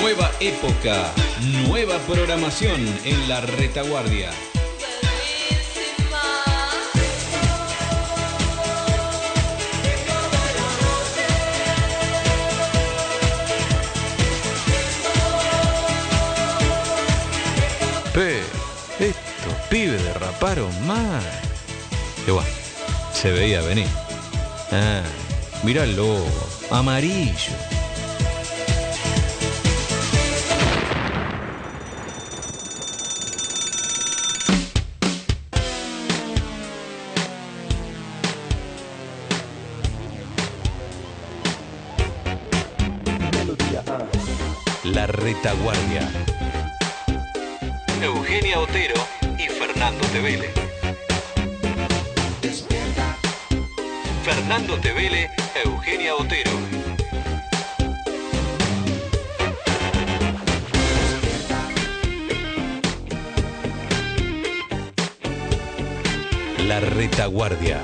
Nueva época, nueva programación en la retaguardia. Estos pibes derraparon mal. Que bueno, se veía venir. Ah, mirá el logo, amarillo. La retaguardia. Eugenia Otero y Fernando Tevele. Fernando Tevele, Eugenia Otero. La retaguardia.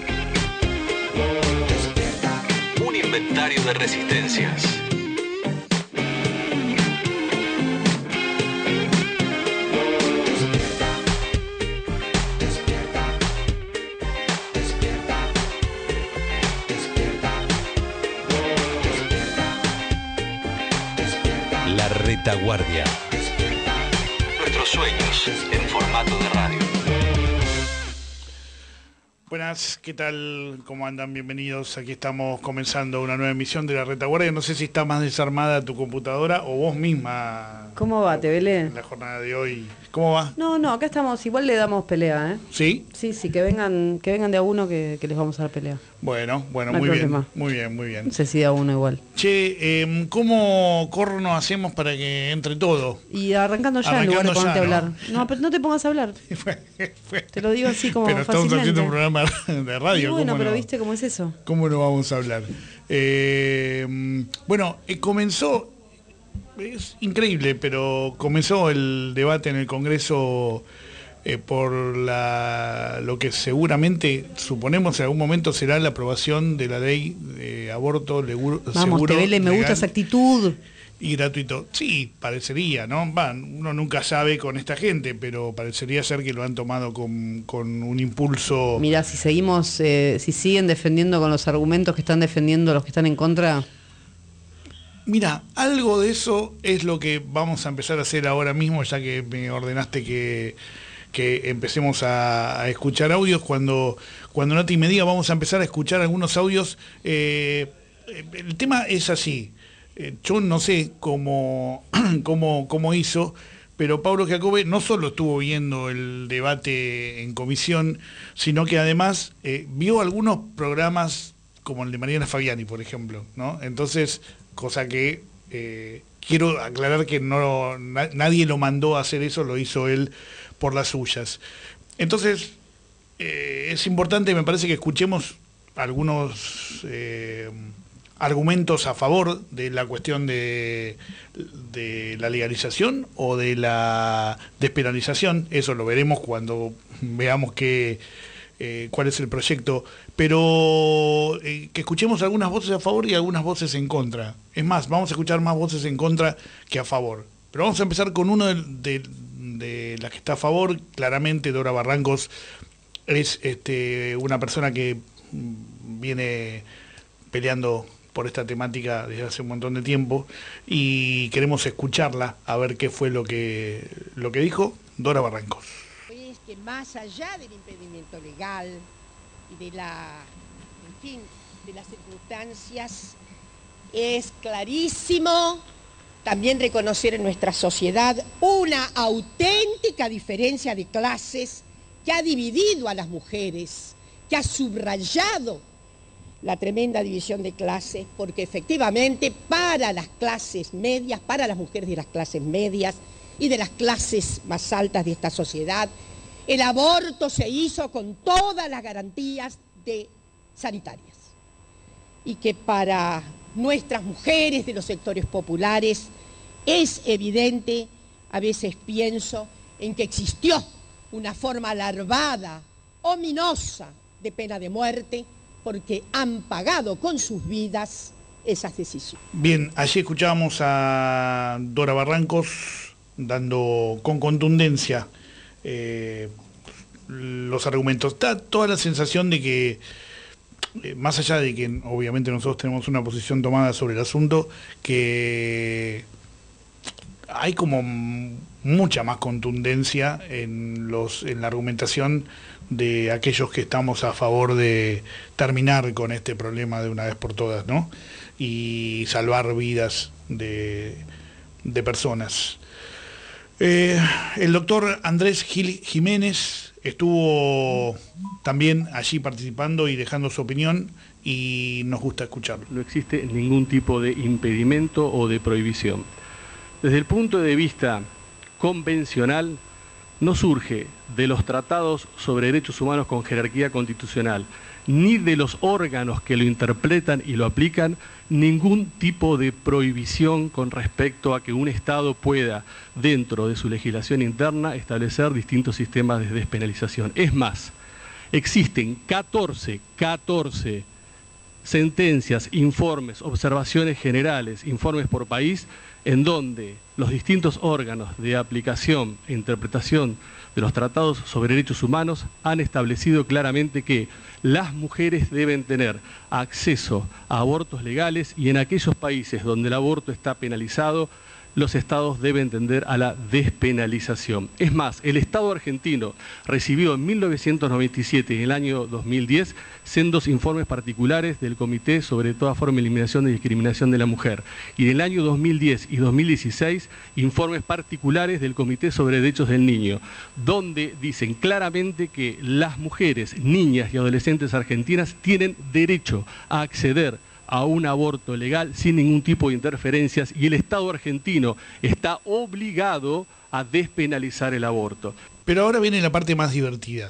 Un inventario de resistencias. La retaguardia. Nuestros sueños en formato de radio. Buenas, ¿qué tal? ¿Cómo andan? Bienvenidos. Aquí estamos comenzando una nueva emisión de La Retaguardia. No sé si está más desarmada tu computadora o vos misma. ¿Cómo va, Tevele? En la jornada de hoy. ¿Cómo va? No, acá estamos. Igual le damos pelea, ¿eh? ¿Sí? Sí, que vengan de a uno que les vamos a dar pelea. Bueno, No hay muy problema. bien. Muy bien. No sé si de a uno igual. Che, ¿cómo corno hacemos para que entre todo? Y arrancando ya en lugar de ponerte a hablar. No, pero no te pongas a hablar. Te lo digo así como pero estamos fácilmente. haciendo un programa de radio. Y bueno, ¿cómo pero no? ¿viste cómo es eso? ¿Cómo no vamos a hablar? Bueno, comenzó, es increíble, pero comenzó el debate en el Congreso por lo que seguramente, suponemos en algún momento será la aprobación de la ley de aborto seguro, Tevele, me gusta legal esa actitud. y gratuito. Sí, parecería, ¿no? Uno nunca sabe con esta gente, pero parecería ser que lo han tomado con un impulso. Mirá, si seguimos, si siguen defendiendo con los argumentos que están defendiendo los que están en contra. Mira, algo de eso es lo que vamos a empezar a hacer ahora mismo, ya que me ordenaste que empecemos a escuchar audios. Cuando Nati me diga, vamos a empezar a escuchar algunos audios. El tema es así. Yo no sé cómo hizo, pero Pablo Giacobbe no solo estuvo viendo el debate en comisión, sino que además vio algunos programas como el de Mariana Fabiani, por ejemplo, ¿no? Entonces, cosa que quiero aclarar que nadie lo mandó a hacer eso, lo hizo él por las suyas. Entonces, es importante, me parece, que escuchemos algunos argumentos a favor de la cuestión de la legalización o de la despenalización. Eso lo veremos cuando veamos cuál es el proyecto, pero que escuchemos algunas voces a favor y algunas voces en contra. Es más, vamos a escuchar más voces en contra que a favor. Pero vamos a empezar con uno de las que está a favor. Claramente Dora Barrancos es una persona que viene peleando por esta temática desde hace un montón de tiempo y queremos escucharla a ver qué fue lo que dijo Dora Barrancos. Es que más allá del impedimento legal y de las circunstancias, es clarísimo también reconocer en nuestra sociedad una auténtica diferencia de clases que ha dividido a las mujeres, que ha subrayado la tremenda división de clases, porque efectivamente para las clases medias, para las mujeres de las clases medias y de las clases más altas de esta sociedad, el aborto se hizo con todas las garantías sanitarias. Y que para nuestras mujeres de los sectores populares es evidente, a veces pienso, en que existió una forma larvada, ominosa de pena de muerte, porque han pagado con sus vidas esas decisiones. Bien, allí escuchábamos a Dora Barrancos dando con contundencia los argumentos. Da toda la sensación de que, más allá de que obviamente nosotros tenemos una posición tomada sobre el asunto, que hay como mucha más contundencia en la argumentación de aquellos que estamos a favor de terminar con este problema de una vez por todas, ¿no? Y salvar vidas de personas. El doctor Andrés Gil Jiménez estuvo también allí participando y dejando su opinión, y nos gusta escucharlo. No existe ningún tipo de impedimento o de prohibición. Desde el punto de vista convencional, no surge de los tratados sobre derechos humanos con jerarquía constitucional, ni de los órganos que lo interpretan y lo aplican, ningún tipo de prohibición con respecto a que un Estado pueda, dentro de su legislación interna, establecer distintos sistemas de despenalización. Es más, existen 14 sentencias, informes, observaciones generales, informes por país, en donde los distintos órganos de aplicación e interpretación de los tratados sobre derechos humanos han establecido claramente que las mujeres deben tener acceso a abortos legales, y en aquellos países donde el aborto está penalizado, los estados deben tender a la despenalización. Es más, el Estado argentino recibió en 1997 y en el año 2010 sendos informes particulares del Comité sobre toda forma de eliminación de discriminación de la mujer, y en el año 2010 y 2016 informes particulares del Comité sobre Derechos del Niño, donde dicen claramente que las mujeres, niñas y adolescentes argentinas tienen derecho a acceder a un aborto legal sin ningún tipo de interferencias, y el Estado argentino está obligado a despenalizar el aborto. Pero ahora viene la parte más divertida.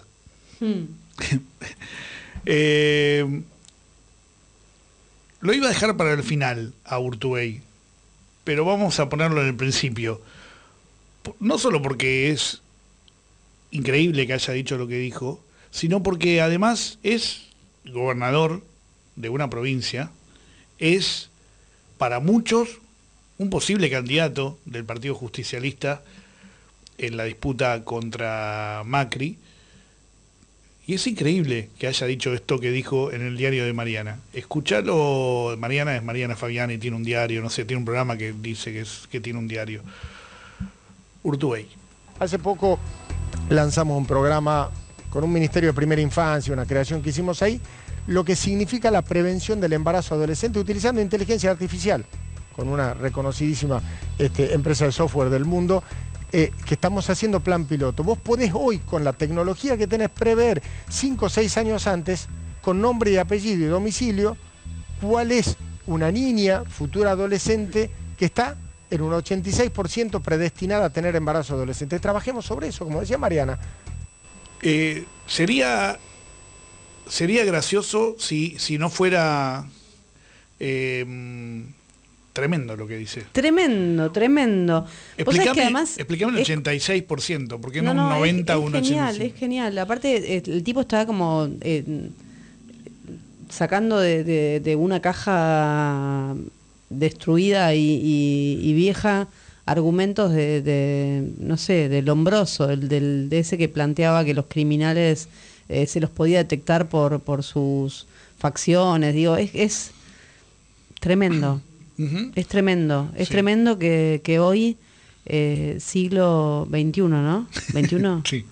Lo iba a dejar para el final a Urtubey, pero vamos a ponerlo en el principio. No solo porque es increíble que haya dicho lo que dijo, sino porque además es gobernador de una provincia, es para muchos un posible candidato del Partido Justicialista en la disputa contra Macri, y es increíble que haya dicho esto que dijo en el diario de Mariana. Escuchalo. Mariana es Mariana Fabiani, tiene un diario, no sé, tiene un programa que dice que tiene un diario. Urtubey. Hace poco lanzamos un programa con un Ministerio de Primera Infancia, una creación que hicimos ahí, lo que significa la prevención del embarazo adolescente utilizando inteligencia artificial, con una reconocidísima empresa de software del mundo, que estamos haciendo plan piloto. Vos podés hoy, con la tecnología que tenés, prever 5 o 6 años antes, con nombre y apellido y domicilio, cuál es una niña, futura adolescente, que está en un 86% predestinada a tener embarazo adolescente. Trabajemos sobre eso, como decía Mariana. Sería gracioso si no fuera tremendo lo que dice. Tremendo. Explícame el 86%, ¿por qué no un 90 o un 85%? Es genial. Aparte, el tipo está como sacando de una caja destruida y vieja argumentos no sé, del Lombroso, de ese que planteaba que los criminales se los podía detectar por sus facciones. Digo, es tremendo. Uh-huh. Es tremendo. Es tremendo que hoy, siglo XXI, ¿no? ¿21? Sí.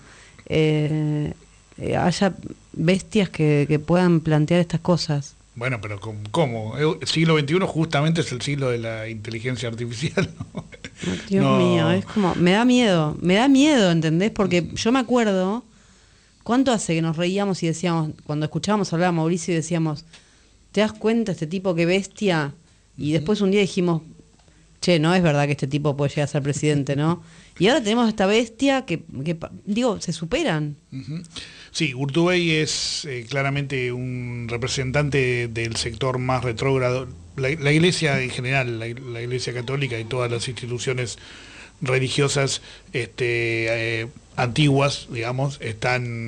Haya bestias que puedan plantear estas cosas. Bueno, pero ¿cómo? El siglo XXI justamente es el siglo de la inteligencia artificial, ¿no? Dios mío, es como... Me da miedo, ¿entendés? Porque yo me acuerdo... ¿Cuánto hace que nos reíamos y decíamos, cuando escuchábamos hablar a Mauricio y decíamos, ¿te das cuenta este tipo qué bestia? Y después un día dijimos, che, no es verdad que este tipo puede llegar a ser presidente, ¿no? Y ahora tenemos esta bestia que digo, se superan. Uh-huh. Sí, Urtubey es claramente un representante del sector más retrógrado. La Iglesia en general, la Iglesia Católica y todas las instituciones religiosas antiguas, digamos,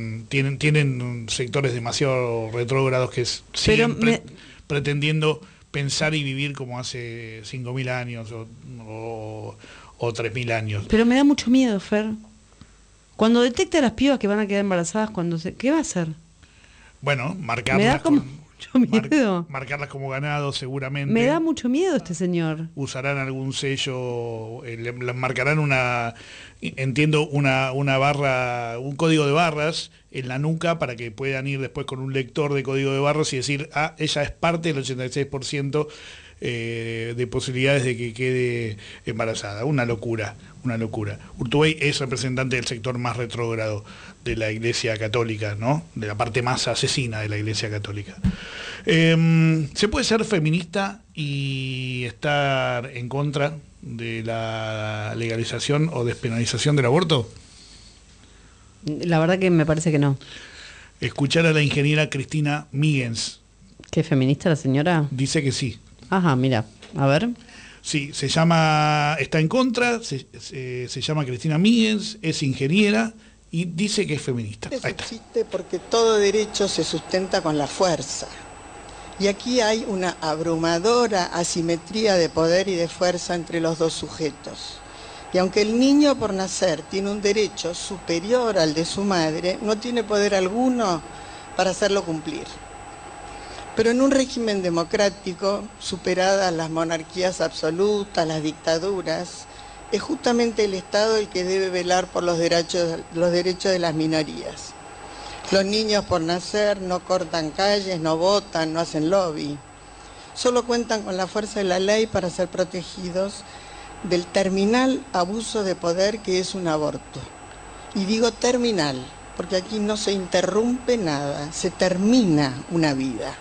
tienen sectores demasiado retrógrados que siguen pretendiendo pensar y vivir como hace 5.000 años o 3.000 años. Pero me da mucho miedo, Fer. Cuando detecte a las pibas que van a quedar embarazadas, ¿qué va a hacer? Bueno, Me da marcarlas como mucho miedo. marcarlas como ganado seguramente. Me da mucho miedo este señor. Usarán algún sello, les marcarán una barra, un código de barras en la nuca para que puedan ir después con un lector de código de barras y decir, ella es parte del 86% de posibilidades de que quede embarazada. Una locura. Urtubey es representante del sector más retrógrado de la Iglesia Católica, ¿no? De la parte más asesina de la Iglesia Católica. ¿Se puede ser feminista y estar en contra de la legalización o despenalización del aborto? La verdad que me parece que no. Escuchar a la ingeniera Cristina Míguez. ¿Qué feminista la señora? Dice que sí. Ajá, mira, a ver. Sí, está en contra, se llama Cristina Míguez, es ingeniera y dice que es feminista. Eso existe porque todo derecho se sustenta con la fuerza. Y aquí hay una abrumadora asimetría de poder y de fuerza entre los dos sujetos. Y aunque el niño por nacer tiene un derecho superior al de su madre, no tiene poder alguno para hacerlo cumplir. Pero en un régimen democrático, superadas las monarquías absolutas, las dictaduras, es justamente el Estado el que debe velar por los derechos de las minorías. Los niños por nacer no cortan calles, no votan, no hacen lobby. Solo cuentan con la fuerza de la ley para ser protegidos del terminal abuso de poder que es un aborto. Y digo terminal, porque aquí no se interrumpe nada, se termina una vida.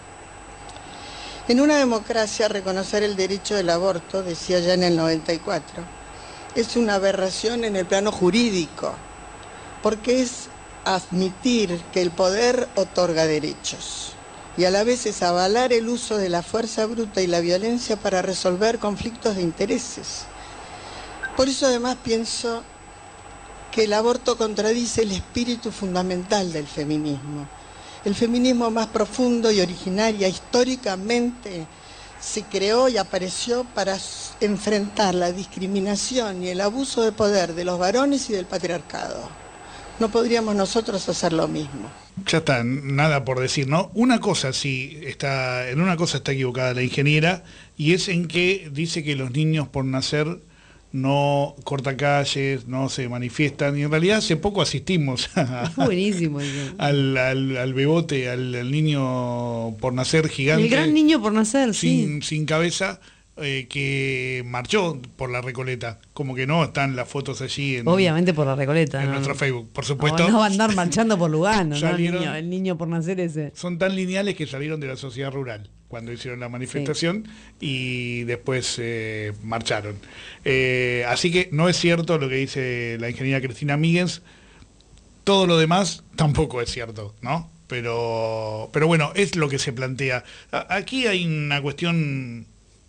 En una democracia, reconocer el derecho del aborto, decía ya en el 94, es una aberración en el plano jurídico, porque es admitir que el poder otorga derechos y a la vez es avalar el uso de la fuerza bruta y la violencia para resolver conflictos de intereses. Por eso además pienso que el aborto contradice el espíritu fundamental del feminismo. El feminismo más profundo y originaria históricamente se creó y apareció para enfrentar la discriminación y el abuso de poder de los varones y del patriarcado. No podríamos nosotros hacer lo mismo. Ya está, nada por decir, ¿no? Una cosa sí, en una cosa está equivocada la ingeniera, y es en que dice que los niños por nacer no cortan calles, no se manifiestan, y en realidad hace poco asistimos Buenísimo. al bebote, al niño por nacer gigante. El gran niño por nacer, sin cabeza, que marchó por la Recoleta. Como que no están las fotos allí obviamente por la Recoleta, en nuestro Facebook, por supuesto. No va a andar marchando por Lugano, salieron, ¿no? El niño por nacer ese. Son tan lineales que salieron de la sociedad rural cuando hicieron la manifestación, y después marcharon. Así que no es cierto lo que dice la ingeniera Cristina Míguez. Todo lo demás tampoco es cierto, ¿no? Pero bueno, es lo que se plantea. Aquí hay una cuestión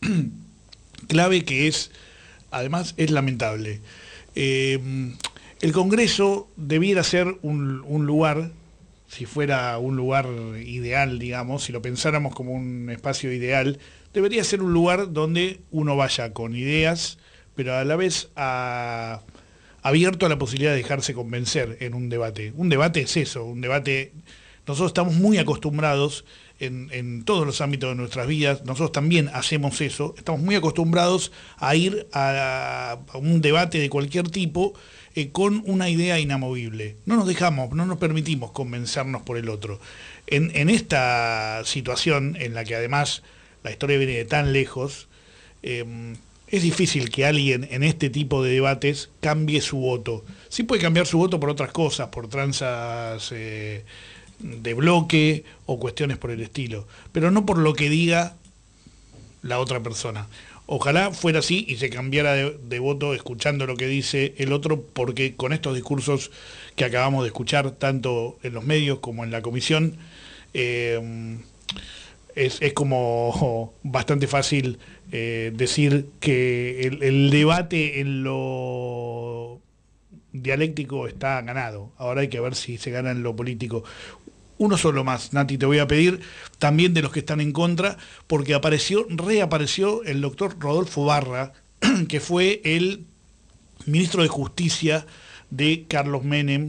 clave que además es lamentable. El Congreso debiera ser un lugar, si fuera un lugar ideal, digamos, si lo pensáramos como un espacio ideal, debería ser un lugar donde uno vaya con ideas, pero a la vez abierto a la posibilidad de dejarse convencer en un debate. Un debate es eso, un debate. Nosotros estamos muy acostumbrados en todos los ámbitos de nuestras vidas, nosotros también hacemos eso, estamos muy acostumbrados a ir a un debate de cualquier tipo con una idea inamovible. No nos permitimos convencernos por el otro. En esta situación, en la que además la historia viene de tan lejos, es difícil que alguien en este tipo de debates cambie su voto. Sí puede cambiar su voto por otras cosas, por tranzas de bloque o cuestiones por el estilo, pero no por lo que diga la otra persona. Ojalá fuera así y se cambiara de voto escuchando lo que dice el otro, porque con estos discursos que acabamos de escuchar, tanto en los medios como en la comisión, es como bastante fácil decir que el debate en lo dialéctico está ganado. Ahora hay que ver si se gana en lo político. uno solo más, Nati, te voy a pedir, también de los que están en contra, porque reapareció el doctor Rodolfo Barra, que fue el ministro de Justicia de Carlos Menem,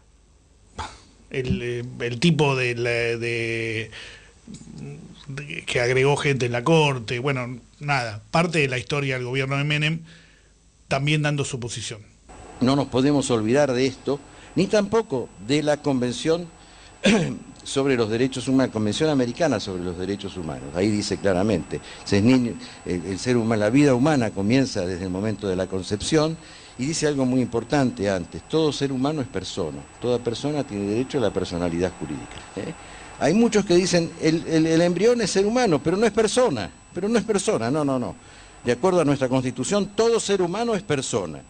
el tipo que agregó gente en la corte, bueno, nada, parte de la historia del gobierno de Menem, también dando su posición. No nos podemos olvidar de esto, ni tampoco de la Convención sobre los Derechos Humanos, Convención Americana sobre los Derechos Humanos. Ahí dice claramente, el ser humano, la vida humana comienza desde el momento de la concepción, y dice algo muy importante antes: todo ser humano es persona, toda persona tiene derecho a la personalidad jurídica. Hay muchos que dicen, el embrión es ser humano, pero no es persona, no. De acuerdo a nuestra Constitución, todo ser humano es persona.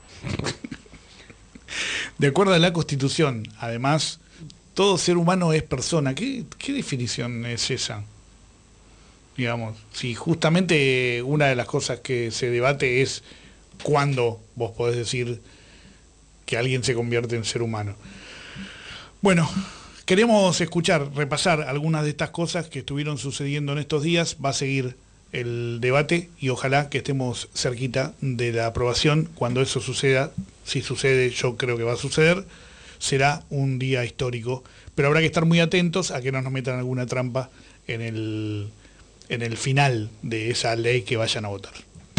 De acuerdo a la Constitución, además, todo ser humano es persona. ¿Qué definición es esa? Digamos, si justamente una de las cosas que se debate es cuándo vos podés decir que alguien se convierte en ser humano. Bueno, queremos repasar algunas de estas cosas que estuvieron sucediendo en estos días. Va a seguir el debate y ojalá que estemos cerquita de la aprobación cuando eso suceda. Si sucede, yo creo que va a suceder, será un día histórico, pero habrá que estar muy atentos a que no nos metan alguna trampa en el final de esa ley que vayan a votar.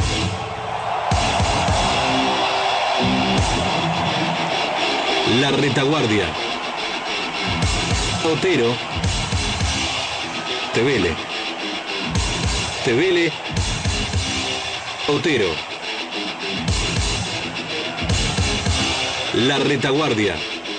La retaguardia. Otero. Tevele. Otero. La retaguardia.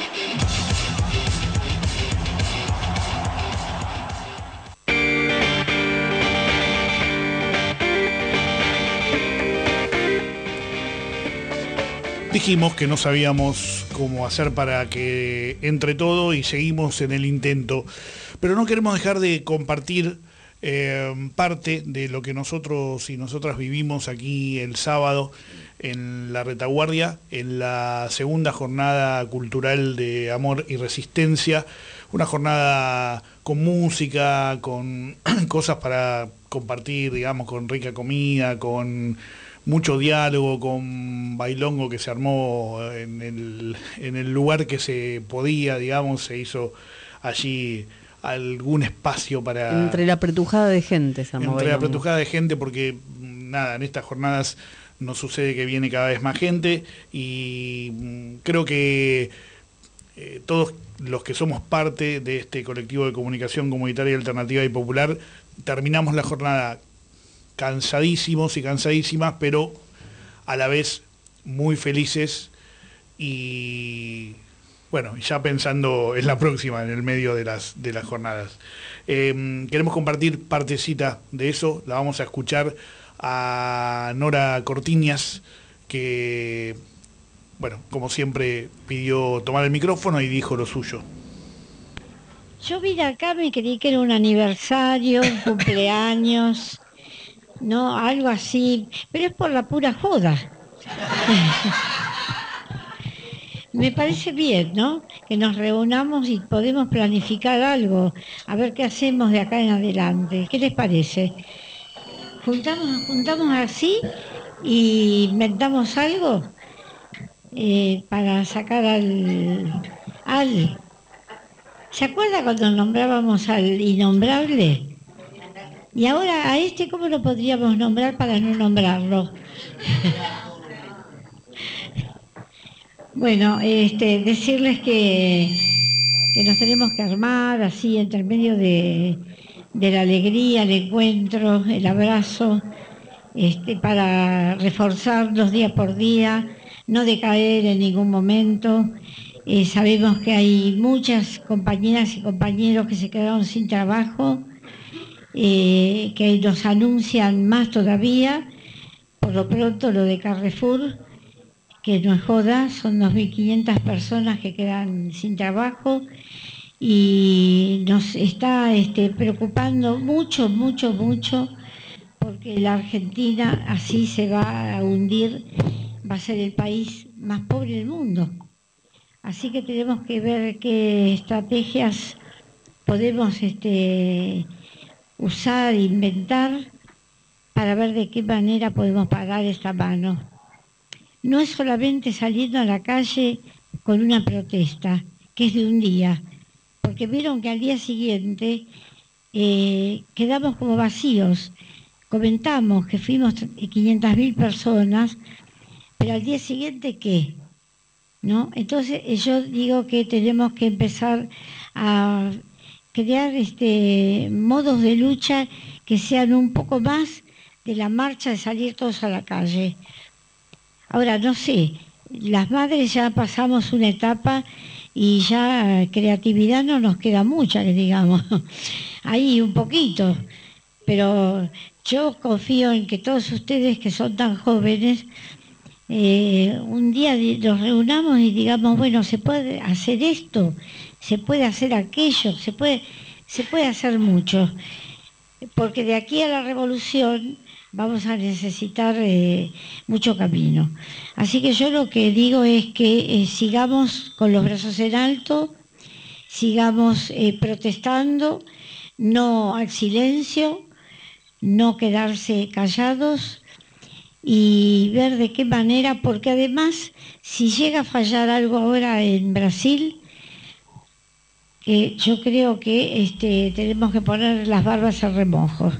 Dijimos que no sabíamos cómo hacer para que entre todo y seguimos en el intento, pero no queremos dejar de compartir parte de lo que nosotros y nosotras vivimos aquí el sábado en la retaguardia, en la segunda jornada cultural de Amor y Resistencia, una jornada con música, con cosas para compartir, digamos, con rica comida, con mucho diálogo, con bailongo que se armó en el lugar que se podía, digamos, se hizo allí algún espacio para... Entre la apretujada de gente, Entre la apretujada de gente, porque nada, en estas jornadas nos sucede que viene cada vez más gente y creo que todos los que somos parte de este colectivo de comunicación comunitaria, alternativa y popular, terminamos la jornada cansadísimos y cansadísimas, pero a la vez muy felices y bueno, ya pensando en la próxima, en el medio de las jornadas. Queremos compartir partecita de eso, la vamos a escuchar a Nora Cortiñas, que, bueno, como siempre pidió tomar el micrófono y dijo lo suyo. Yo vine acá, me creí que era un aniversario, un cumpleaños, no, algo así, pero es por la pura joda. Me parece bien, ¿no? Que nos reunamos y podemos planificar algo, a ver qué hacemos de acá en adelante. ¿Qué les parece? Juntamos así y inventamos algo para sacar al... ¿Se acuerda cuando nombrábamos al innombrable? Y ahora a este, ¿cómo lo podríamos nombrar para no nombrarlo? Bueno, decirles que nos tenemos que armar así entre medio de la alegría, el encuentro, el abrazo, para reforzarnos día por día, no decaer en ningún momento. Sabemos que hay muchas compañeras y compañeros que se quedaron sin trabajo, que nos anuncian más todavía. Por lo pronto lo de Carrefour, que no es joda, son 2.500 personas que quedan sin trabajo y nos está preocupando mucho, porque la Argentina así se va a hundir, va a ser el país más pobre del mundo. Así que tenemos que ver qué estrategias podemos usar, inventar, para ver de qué manera podemos pagar esta mano. No es solamente saliendo a la calle con una protesta, que es de un día, porque vieron que al día siguiente quedamos como vacíos. Comentamos que fuimos 500.000 personas, pero al día siguiente, ¿qué? ¿No? Entonces yo digo que tenemos que empezar a crear modos de lucha que sean un poco más de la marcha de salir todos a la calle. Ahora, no sé, las madres ya pasamos una etapa y ya creatividad no nos queda mucha, que digamos. Ahí un poquito, pero yo confío en que todos ustedes que son tan jóvenes, un día nos reunamos y digamos, bueno, se puede hacer esto, se puede hacer aquello, se puede hacer mucho, porque de aquí a la revolución vamos a necesitar mucho camino. Así que yo lo que digo es que sigamos con los brazos en alto, sigamos protestando, no al silencio, no quedarse callados y ver de qué manera, porque además, si llega a fallar algo ahora en Brasil, yo creo que tenemos que poner las barbas al remojo.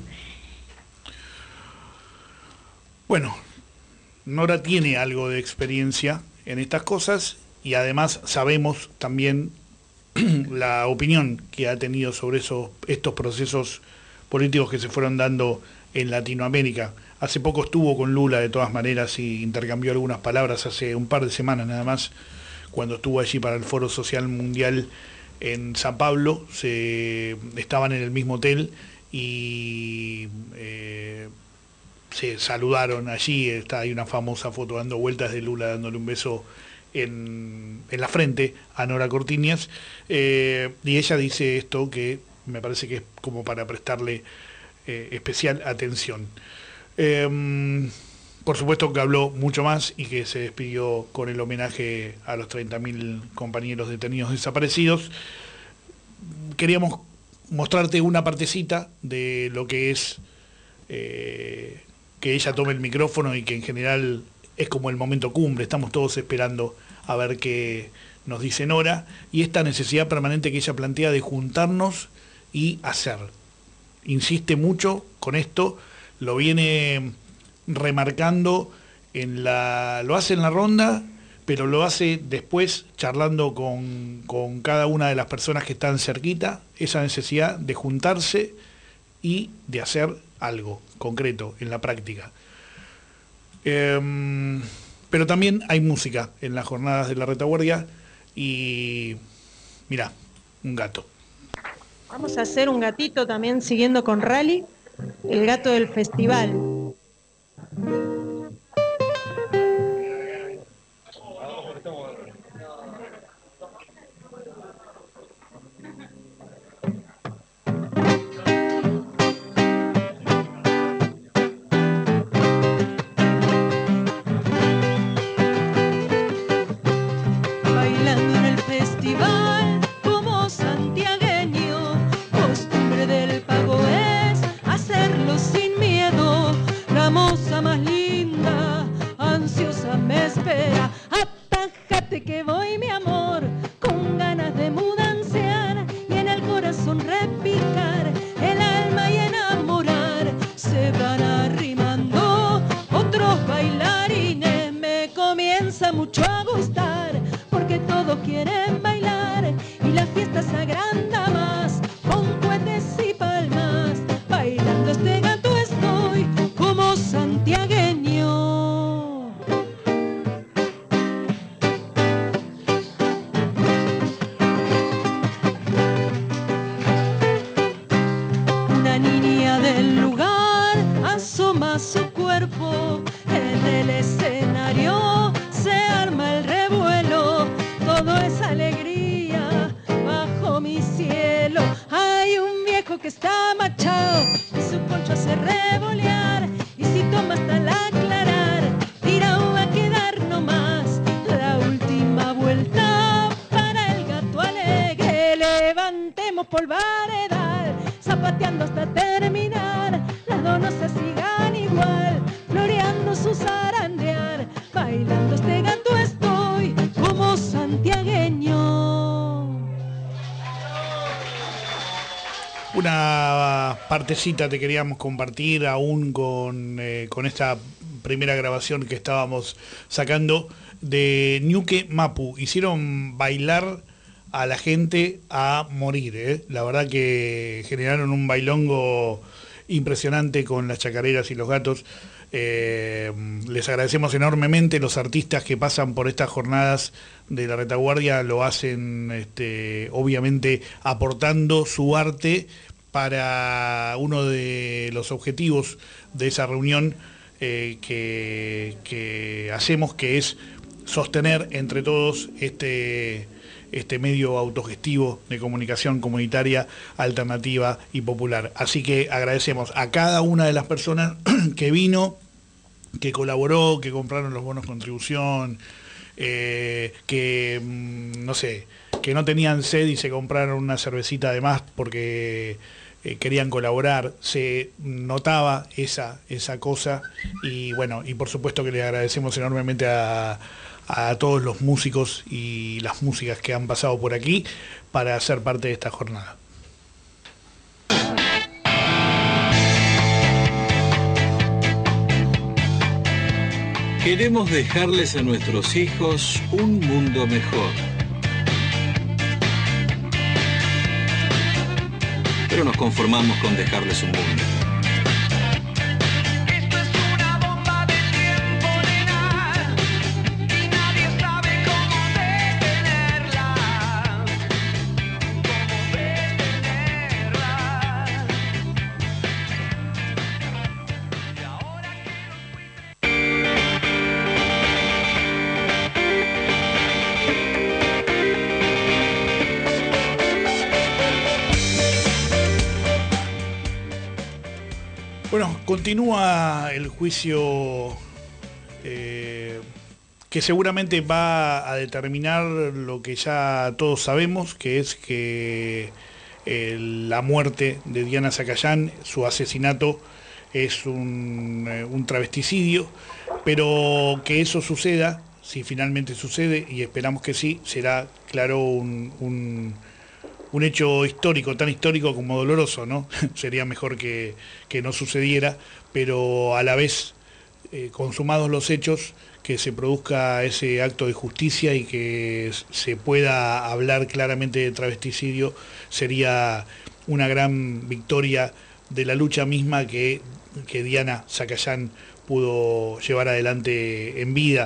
Bueno, Nora tiene algo de experiencia en estas cosas y además sabemos también la opinión que ha tenido sobre estos procesos políticos que se fueron dando en Latinoamérica. Hace poco estuvo con Lula de todas maneras y intercambió algunas palabras hace un par de semanas nada más, cuando estuvo allí para el Foro Social Mundial en San Pablo. Estaban en el mismo hotel y se saludaron allí. Hay una famosa foto dando vueltas de Lula dándole un beso en la frente a Nora Cortiñas, y ella dice esto que me parece que es como para prestarle especial atención. Por supuesto que habló mucho más y que se despidió con el homenaje a los 30.000 compañeros detenidos desaparecidos. Queríamos mostrarte una partecita de lo que es que ella tome el micrófono y que en general es como el momento cumbre. Estamos todos esperando a ver qué nos dice Nora y esta necesidad permanente que ella plantea de juntarnos y hacer. Insiste mucho con esto, lo viene remarcando lo hace en la ronda, pero lo hace después charlando con cada una de las personas que están cerquita, esa necesidad de juntarse y de hacer algo concreto en la práctica. Pero también hay música en las jornadas de la retaguardia y mirá, un gato. Vamos a hacer un gatito también siguiendo con Rally, el gato del festival. Bailando en el festival como santiagueño, costumbre del pago es hacerlo sin miedo. La moza más linda, ansiosa me espera. Atájate que voy, mi amor, con ganas de mudancear y en el corazón repicar, el alma y enamorar. Se van arrimando otros bailarines, me comienza mucho a gustar, porque todos quieren bailar y la fiesta se agranda más con cohetes y palmas. Bailando este gato estoy como santiagueño. Una niña del lugar asoma su cuerpo en el escenario, se arma el revuelo, todo es alegría. vamos por variedad, zapateando hasta terminar. Las dos no se sigan igual, floreando su zarandear, bailando este gato estoy como santiagueño. Una partecita te queríamos compartir aún con esta primera grabación que estábamos sacando de Ñuque Mapu. Hicieron bailar a la gente a morir, ¿eh? La verdad que generaron un bailongo impresionante con las chacareras y los gatos. Les agradecemos enormemente. Los artistas que pasan por estas jornadas de la retaguardia lo hacen obviamente aportando su arte para uno de los objetivos de esa reunión que hacemos, que es sostener entre todos este medio autogestivo de comunicación comunitaria, alternativa y popular. Así que agradecemos a cada una de las personas que vino, que colaboró, que compraron los bonos contribución, que no sé, que no tenían sed y se compraron una cervecita además porque querían colaborar. Se notaba esa cosa y bueno, y por supuesto que le agradecemos enormemente a todos los músicos y las músicas que han pasado por aquí para ser parte de esta jornada. Queremos dejarles a nuestros hijos un mundo mejor. Pero nos conformamos con dejarles un mundo. Bueno, continúa el juicio que seguramente va a determinar lo que ya todos sabemos, que es que la muerte de Diana Zacayán, su asesinato, es un travesticidio, pero que eso suceda, si finalmente sucede, y esperamos que sí, será, claro, un hecho histórico, tan histórico como doloroso, ¿no? Sería mejor que no sucediera, pero a la vez, consumados los hechos, que se produzca ese acto de justicia y que se pueda hablar claramente de travesticidio, sería una gran victoria de la lucha misma que Diana Zacayán pudo llevar adelante en vida.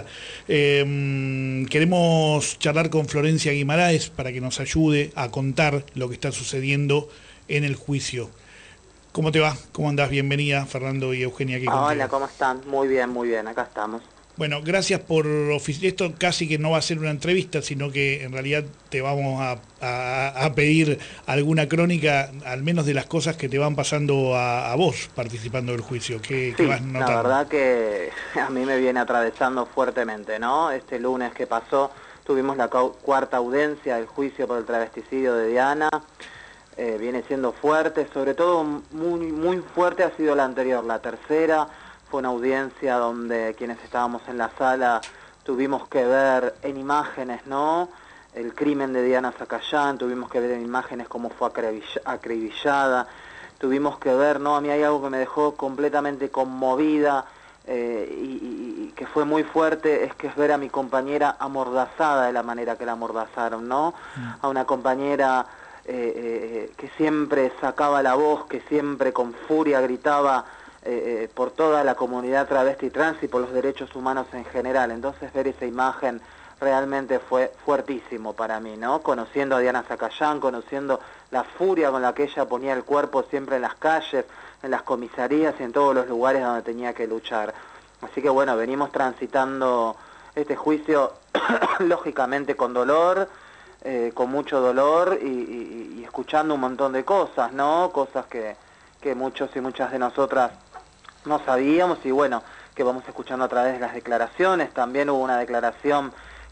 Queremos charlar con Florencia Guimaraes para que nos ayude a contar lo que está sucediendo en el juicio. ¿Cómo te va? ¿Cómo andás? Bienvenida, Fernando y Eugenia. Hola, ¿cómo están? Muy bien, acá estamos. Bueno, gracias por esto. Casi que no va a ser una entrevista, sino que en realidad te vamos a pedir alguna crónica, al menos de las cosas que te van pasando a vos participando del juicio. ¿Qué vas notando? La verdad que a mí me viene atravesando fuertemente, ¿no? Este lunes que pasó tuvimos la cuarta audiencia del juicio por el travesticidio de Diana. Viene siendo fuerte, sobre todo muy fuerte ha sido la anterior, la tercera. Fue una audiencia donde quienes estábamos en la sala tuvimos que ver en imágenes, ¿no?, el crimen de Diana Zacayán, tuvimos que ver en imágenes cómo fue acribillada, tuvimos que ver, ¿no? A mí hay algo que me dejó completamente conmovida y que fue muy fuerte, es que es ver a mi compañera amordazada de la manera que la amordazaron, ¿no? A una compañera que siempre sacaba la voz, que siempre con furia gritaba por toda la comunidad travesti trans y por los derechos humanos en general. Entonces ver esa imagen realmente fue fuertísimo para mí, ¿no? Conociendo a Diana Zacayán, conociendo la furia con la que ella ponía el cuerpo siempre en las calles, en las comisarías y en todos los lugares donde tenía que luchar. Así que bueno, venimos transitando este juicio lógicamente con dolor, con mucho dolor y escuchando un montón de cosas, ¿no? Cosas que muchos y muchas de nosotras no sabíamos y bueno, que vamos escuchando a través de las declaraciones. También hubo una declaración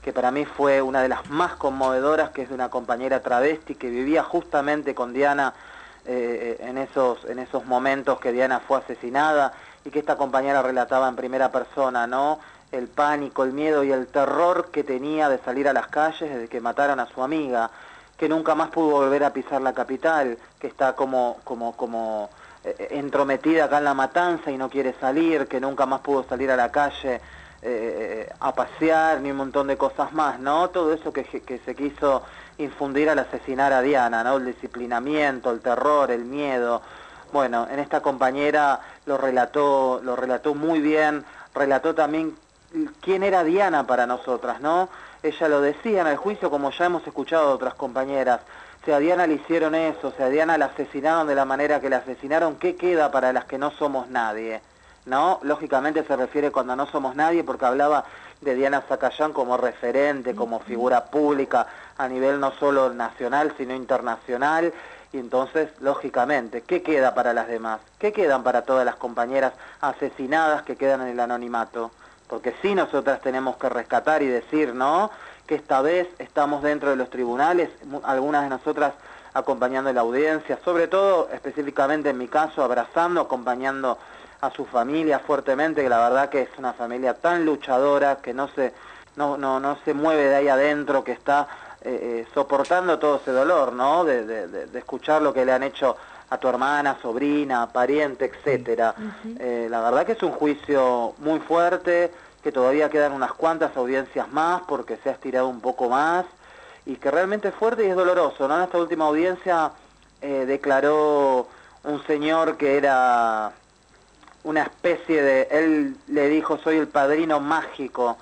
que para mí fue una de las más conmovedoras, que es de una compañera travesti que vivía justamente con Diana en esos momentos que Diana fue asesinada, y que esta compañera relataba en primera persona, ¿no? El pánico, el miedo y el terror que tenía de salir a las calles desde que mataron a su amiga, que nunca más pudo volver a pisar la capital, que está como entrometida acá en la matanza y no quiere salir, que nunca más pudo salir a la calle a pasear, ni un montón de cosas más, ¿no? Todo eso que se quiso infundir al asesinar a Diana, ¿no? El disciplinamiento, el terror, el miedo. Bueno, en esta compañera lo relató muy bien, relató también quién era Diana para nosotras, ¿no? Ella lo decía en el juicio, como ya hemos escuchado de otras compañeras. Si a Diana le hicieron eso, si a Diana la asesinaron de la manera que la asesinaron, ¿qué queda para las que no somos nadie? ¿No? Lógicamente se refiere cuando no somos nadie, porque hablaba de Diana Zacayán como referente, como figura pública a nivel no solo nacional, sino internacional. Y entonces, lógicamente, ¿qué queda para las demás? ¿Qué quedan para todas las compañeras asesinadas que quedan en el anonimato? Porque sí, nosotras tenemos que rescatar y decir, ¿no?, que esta vez estamos dentro de los tribunales, algunas de nosotras acompañando en la audiencia, sobre todo, específicamente en mi caso, abrazando, acompañando a su familia fuertemente, que la verdad que es una familia tan luchadora, que no se mueve de ahí adentro, que está soportando todo ese dolor, ¿no?, de escuchar lo que le han hecho a tu hermana, sobrina, pariente, etcétera. La verdad que es un juicio muy fuerte, que todavía quedan unas cuantas audiencias más porque se ha estirado un poco más, y que realmente es fuerte y es doloroso, ¿no? En esta última audiencia declaró un señor que era una especie de... Él le dijo: soy el padrino mágico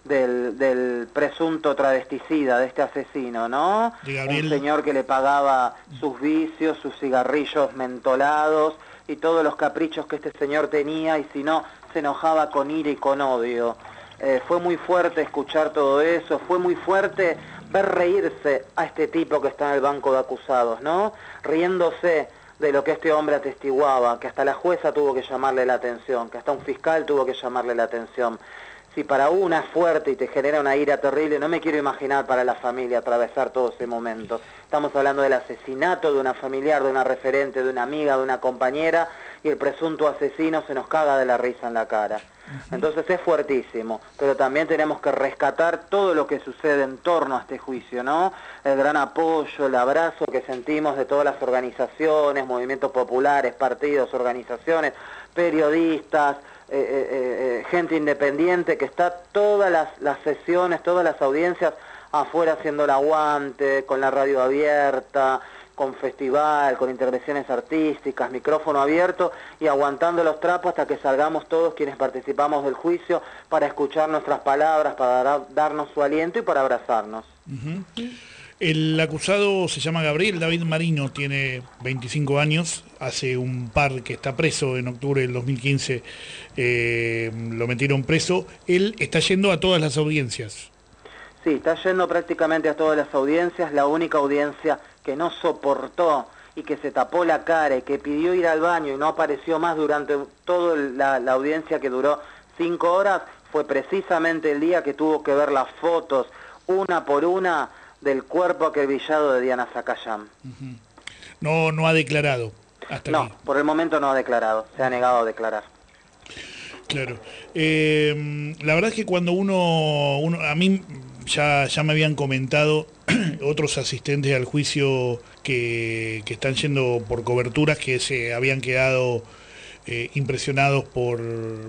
del presunto travesticida, de este asesino, ¿no? Un señor que le pagaba sus vicios, sus cigarrillos mentolados y todos los caprichos que este señor tenía, y si no, se enojaba con ira y con odio. Fue muy fuerte escuchar todo eso, fue muy fuerte ver reírse a este tipo que está en el banco de acusados, ¿no? Riéndose de lo que este hombre atestiguaba, que hasta la jueza tuvo que llamarle la atención, que hasta un fiscal tuvo que llamarle la atención. Si para una es fuerte y te genera una ira terrible, no me quiero imaginar para la familia atravesar todo ese momento. Estamos hablando del asesinato de una familiar, de una referente, de una amiga, de una compañera, y el presunto asesino se nos caga de la risa en la cara. Entonces es fuertísimo, pero también tenemos que rescatar todo lo que sucede en torno a este juicio, ¿no? El gran apoyo, el abrazo que sentimos de todas las organizaciones, movimientos populares, partidos, organizaciones, periodistas, gente independiente que está todas las sesiones, todas las audiencias afuera haciendo el aguante, con la radio abierta, con festival, con intervenciones artísticas, micrófono abierto, y aguantando los trapos hasta que salgamos todos quienes participamos del juicio para escuchar nuestras palabras, para darnos su aliento y para abrazarnos. El acusado se llama Gabriel David Marino, tiene 25 años, hace un par que está preso, en octubre del 2015 lo metieron preso. Él está yendo a todas las audiencias. Sí, está yendo prácticamente a todas las audiencias. La única audiencia que no soportó y que se tapó la cara y que pidió ir al baño y no apareció más durante toda la audiencia, que duró 5 horas, fue precisamente el día que tuvo que ver las fotos, una por una, del cuerpo acribillado de Diana Zacayán. No ha declarado hasta aquí. Por el momento no ha declarado, se ha negado a declarar. Claro. La verdad es que cuando uno a mí ya me habían comentado otros asistentes al juicio que están yendo por coberturas, que se habían quedado impresionados por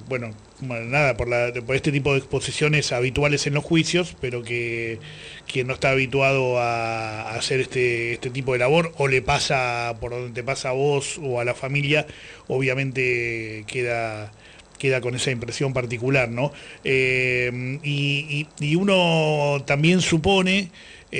este tipo de exposiciones habituales en los juicios, pero que quien no está habituado a hacer este tipo de labor, o le pasa por donde te pasa a vos o a la familia, obviamente queda con esa impresión particular, ¿no? Y uno también supone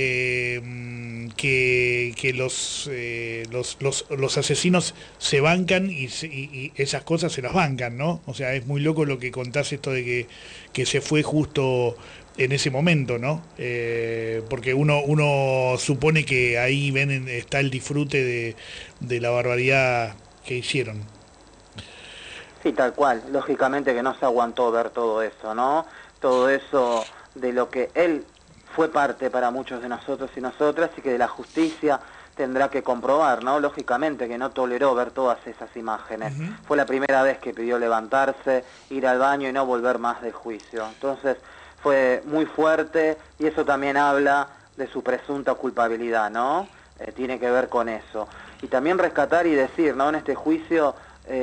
que los asesinos se bancan y esas cosas se las bancan, ¿no? O sea, es muy loco lo que contás, esto de que se fue justo en ese momento, ¿no? Porque uno supone que ahí está el disfrute de la barbaridad que hicieron. Sí, tal cual. Lógicamente que no se aguantó ver todo eso, ¿no? Todo eso de lo que él fue parte para muchos de nosotros y nosotras, y que la justicia tendrá que comprobar, ¿no? Lógicamente que no toleró ver todas esas imágenes. Fue la primera vez que pidió levantarse, ir al baño y no volver más del juicio. Entonces fue muy fuerte, y eso también habla de su presunta culpabilidad, ¿no? Tiene que ver con eso. Y también rescatar y decir, ¿no? En este juicio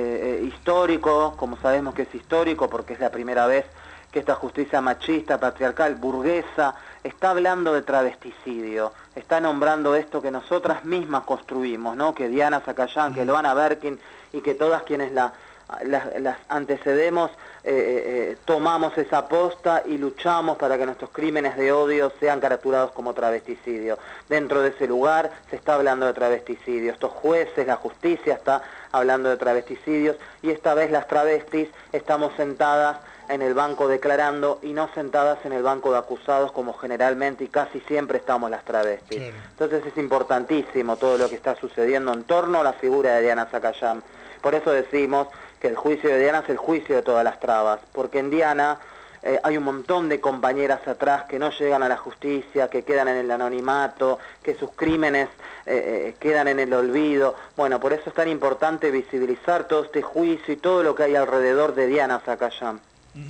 histórico, como sabemos que es histórico porque es la primera vez que esta justicia machista, patriarcal, burguesa, está hablando de travesticidio, está nombrando esto que nosotras mismas construimos, ¿no? Que Diana Zacayán, que Loana Berkin y que todas quienes las antecedemos, tomamos esa posta y luchamos para que nuestros crímenes de odio sean caraturados como travesticidio. Dentro de ese lugar se está hablando de travesticidio. Estos jueces, la justicia está hablando de travesticidios, y esta vez las travestis estamos sentadas en el banco declarando y no sentadas en el banco de acusados como generalmente y casi siempre estamos las travestis. Claro. Entonces es importantísimo todo lo que está sucediendo en torno a la figura de Diana Zacayán. Por eso decimos que el juicio de Diana es el juicio de todas las trabas, porque en Diana hay un montón de compañeras atrás que no llegan a la justicia, que quedan en el anonimato, que sus crímenes quedan en el olvido. Bueno, por eso es tan importante visibilizar todo este juicio y todo lo que hay alrededor de Diana Zacayán.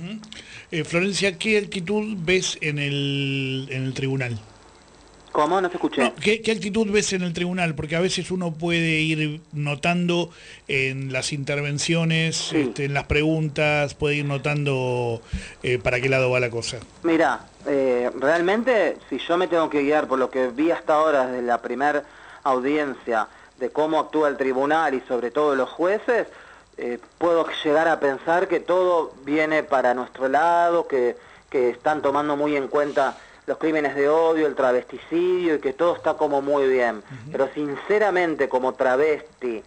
Florencia, ¿qué actitud ves en el tribunal? ¿Cómo? No te escuché. No, ¿qué actitud ves en el tribunal? Porque a veces uno puede ir notando en las intervenciones, sí, en las preguntas, puede ir notando para qué lado va la cosa. Mira, realmente, si yo me tengo que guiar por lo que vi hasta ahora desde la primera audiencia de cómo actúa el tribunal y sobre todo los jueces, puedo llegar a pensar que todo viene para nuestro lado, que están tomando muy en cuenta los crímenes de odio, el travesticidio, y que todo está como muy bien. Pero sinceramente, como travesti,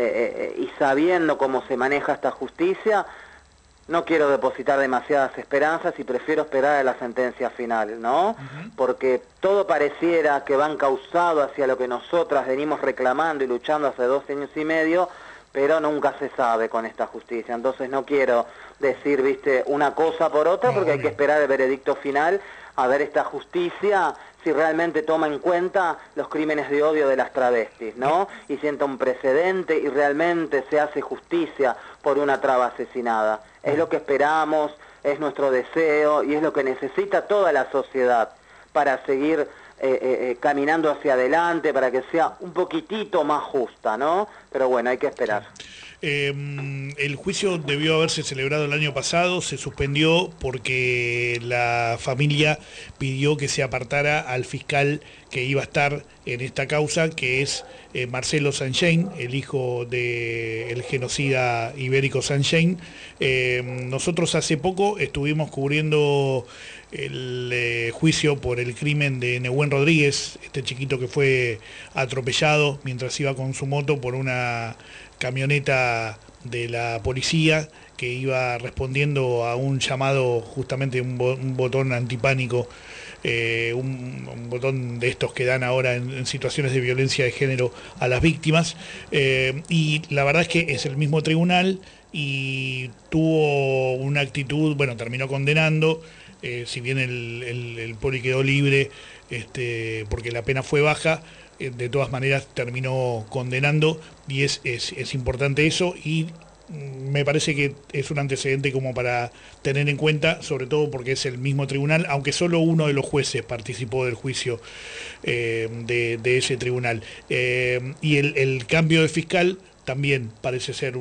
y sabiendo cómo se maneja esta justicia, no quiero depositar demasiadas esperanzas y prefiero esperar a la sentencia final, ¿no? Porque todo pareciera que va encauzado hacia lo que nosotras venimos reclamando y luchando hace 2 años y medio, pero nunca se sabe con esta justicia. Entonces no quiero decir, viste, una cosa por otra, porque hay que esperar el veredicto final a ver esta justicia si realmente toma en cuenta los crímenes de odio de las travestis, ¿no? Y sienta un precedente y realmente se hace justicia por una traba asesinada. Es lo que esperamos, es nuestro deseo y es lo que necesita toda la sociedad para seguir caminando hacia adelante, para que sea un poquitito más justa, ¿no? Pero bueno, hay que esperar. El juicio debió haberse celebrado el año pasado, se suspendió porque la familia pidió que se apartara al fiscal que iba a estar en esta causa, que es Marcelo Sanchein, el hijo del genocida ibérico Sanchein. Nosotros hace poco estuvimos cubriendo el juicio por el crimen de Nehuen Rodríguez, este chiquito que fue atropellado mientras iba con su moto por una camioneta de la policía que iba respondiendo a un llamado, justamente un botón antipánico, un botón de estos que dan ahora en situaciones de violencia de género a las víctimas, y la verdad es que es el mismo tribunal y tuvo una actitud, bueno, terminó condenando, si bien el poli quedó libre porque la pena fue baja, de todas maneras terminó condenando, y es importante eso, y me parece que es un antecedente como para tener en cuenta, sobre todo porque es el mismo tribunal, aunque solo uno de los jueces participó del juicio de ese tribunal. Y el cambio de fiscal también parece ser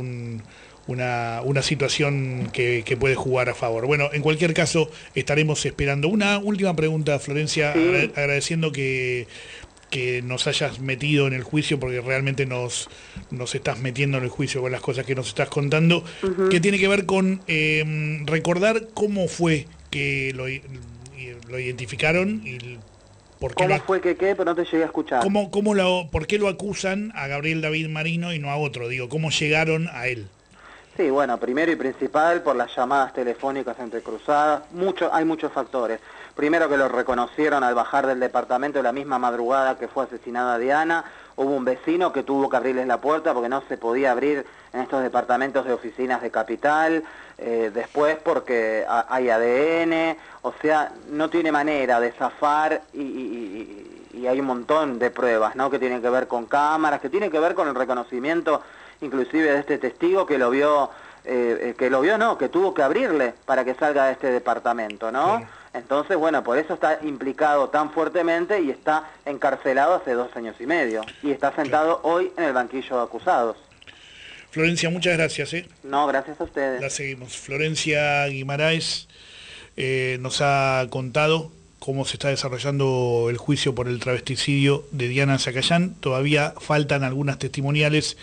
una situación que puede jugar a favor. Bueno, en cualquier caso estaremos esperando. Una última pregunta, Florencia, sí, agradeciendo que nos hayas metido en el juicio, porque realmente nos estás metiendo en el juicio con las cosas que nos estás contando, que tiene que ver con recordar cómo fue que lo identificaron y por qué fue que pero no te llegué a escuchar. ¿Por qué lo acusan a Gabriel David Marino y no a otro? Digo, ¿cómo llegaron a él? Sí, bueno, primero y principal por las llamadas telefónicas entrecruzadas, hay muchos factores. Primero, que lo reconocieron al bajar del departamento la misma madrugada que fue asesinada Diana. Hubo un vecino que tuvo que abrirles la puerta porque no se podía abrir en estos departamentos de oficinas de Capital. después porque hay ADN, o sea, no tiene manera de zafar y hay un montón de pruebas, ¿no? Que tienen que ver con cámaras, que tienen que ver con el reconocimiento inclusive de este testigo que lo vio, que tuvo que abrirle para que salga de este departamento, ¿no? Sí. Entonces, bueno, por eso está implicado tan fuertemente y está encarcelado hace 2 años y medio y está sentado hoy en el banquillo de acusados. Florencia, muchas gracias. No, gracias a ustedes. La seguimos. Florencia Guimaraes nos ha contado cómo se está desarrollando el juicio por el travesticidio de Diana Zacayán. Todavía faltan algunas testimoniales.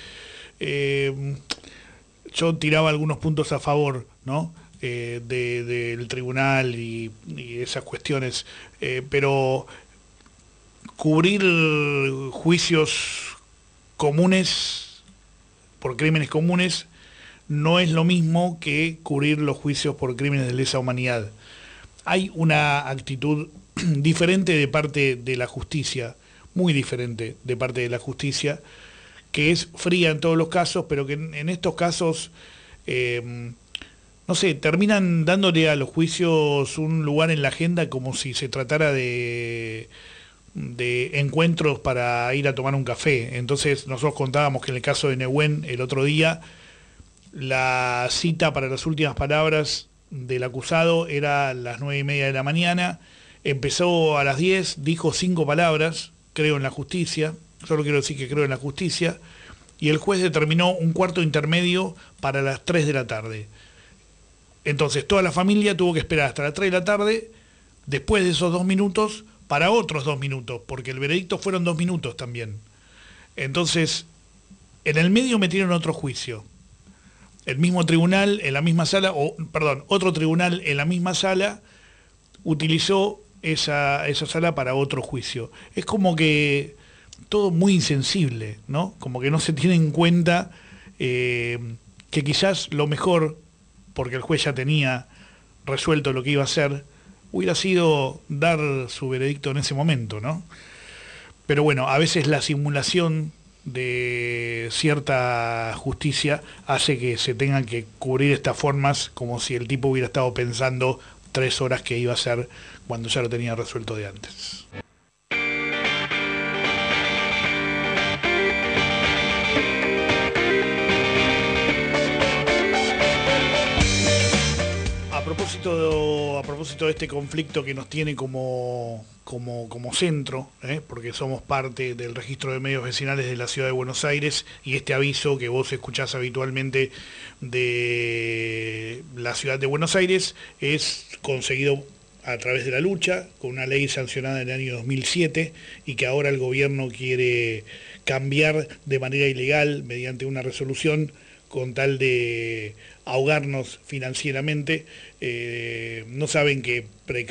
Yo tiraba algunos puntos a favor, ¿no? Del tribunal y esas cuestiones, pero cubrir juicios comunes por crímenes comunes no es lo mismo que cubrir los juicios por crímenes de lesa humanidad. Hay una actitud diferente de parte de la justicia, muy diferente de parte de la justicia, que es fría en todos los casos, pero que en estos casos, no sé, terminan dándole a los juicios un lugar en la agenda como si se tratara de encuentros para ir a tomar un café. Entonces nosotros contábamos que en el caso de Nehuen el otro día, la cita para las últimas palabras del acusado era a las 9:30 de la mañana, empezó a las 10, dijo 5 palabras, creo en la justicia, solo quiero decir que creo en la justicia, y el juez determinó un cuarto intermedio para las 3 de la tarde. Entonces toda la familia tuvo que esperar hasta las 3 de la tarde, después de esos 2 minutos, para otros 2 minutos, porque el veredicto fueron 2 minutos también. Entonces, en el medio metieron otro juicio. El mismo tribunal en la misma sala, otro tribunal en la misma sala utilizó esa sala para otro juicio. Es como que todo muy insensible, ¿no? Como que no se tiene en cuenta que quizás lo mejor, porque el juez ya tenía resuelto lo que iba a hacer, hubiera sido dar su veredicto en ese momento, ¿no? Pero bueno, a veces la simulación de cierta justicia hace que se tengan que cubrir estas formas como si el tipo hubiera estado pensando 3 horas que iba a hacer cuando ya lo tenía resuelto de antes. A propósito de este conflicto que nos tiene como centro, porque somos parte del registro de medios vecinales de la Ciudad de Buenos Aires, y este aviso que vos escuchás habitualmente de la Ciudad de Buenos Aires es conseguido a través de la lucha, con una ley sancionada en el año 2007 y que ahora el gobierno quiere cambiar de manera ilegal mediante una resolución con tal de ahogarnos financieramente. No saben que